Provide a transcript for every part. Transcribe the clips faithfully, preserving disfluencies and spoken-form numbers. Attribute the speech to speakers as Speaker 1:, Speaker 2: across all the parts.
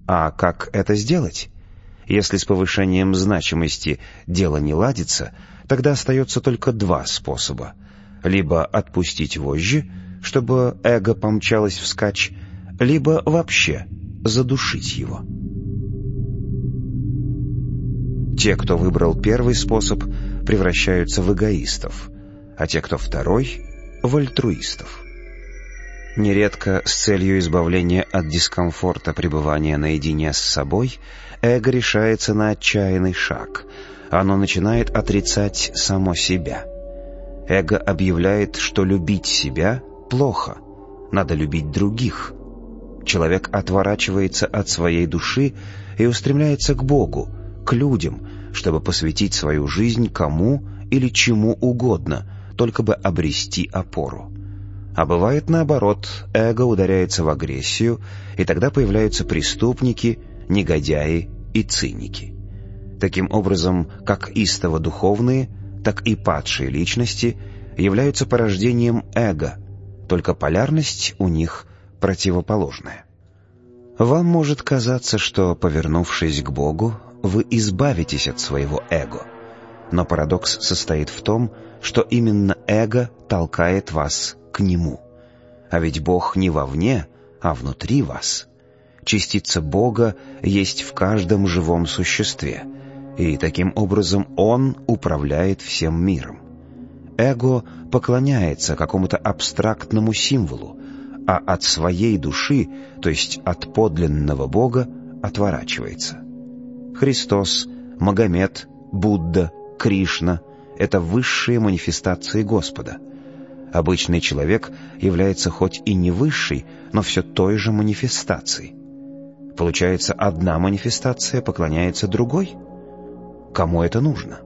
Speaker 1: А как это сделать? Если с повышением значимости дело не ладится, тогда остается только два способа. Либо отпустить вожжи, чтобы эго помчалось вскачь, либо вообще задушить его. Те, кто выбрал первый способ, превращаются в эгоистов, а те, кто второй — в альтруистов. Нередко с целью избавления от дискомфорта пребывания наедине с собой эго решается на отчаянный шаг. Оно начинает отрицать само себя. Эго объявляет, что любить себя плохо, надо любить других. Человек отворачивается от своей души и устремляется к Богу, к людям, чтобы посвятить свою жизнь кому или чему угодно, только бы обрести опору. А бывает наоборот, эго ударяется в агрессию, и тогда появляются преступники, негодяи и циники. Таким образом, как истово духовные, так и падшие личности являются порождением эго, только полярность у них противоположная. Вам может казаться, что, повернувшись к Богу, вы избавитесь от своего эго, но парадокс состоит в том, что именно эго толкает вас к Нему. А ведь Бог не вовне, а внутри вас. Частица Бога есть в каждом живом существе, и таким образом Он управляет всем миром. Эго поклоняется какому-то абстрактному символу, а от своей души, то есть от подлинного Бога, отворачивается. Христос, Магомед, Будда, Кришна — это высшие манифестации Господа. Обычный человек является хоть и не высшей, но все той же манифестацией. Получается, одна манифестация поклоняется другой? Кому это нужно?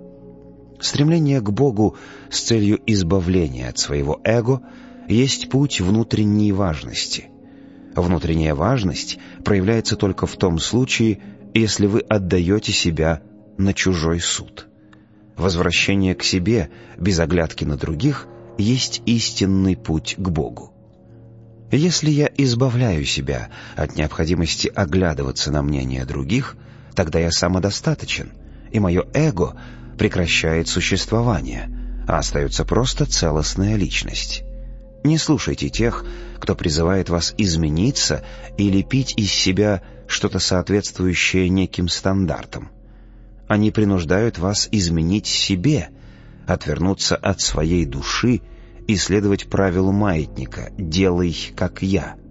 Speaker 1: Стремление к Богу с целью избавления от своего эго есть путь внутренней важности. Внутренняя важность проявляется только в том случае, если вы отдаете себя на чужой суд. Возвращение к себе без оглядки на других есть истинный путь к Богу. Если я избавляю себя от необходимости оглядываться на мнение других, тогда я самодостаточен, и мое эго прекращает существование, а остается просто целостная личность. Не слушайте тех, кто призывает вас измениться и лепить из себя что-то соответствующее неким стандартам. Они принуждают вас изменить себе, отвернуться от своей души и следовать правилу маятника «делай, как я».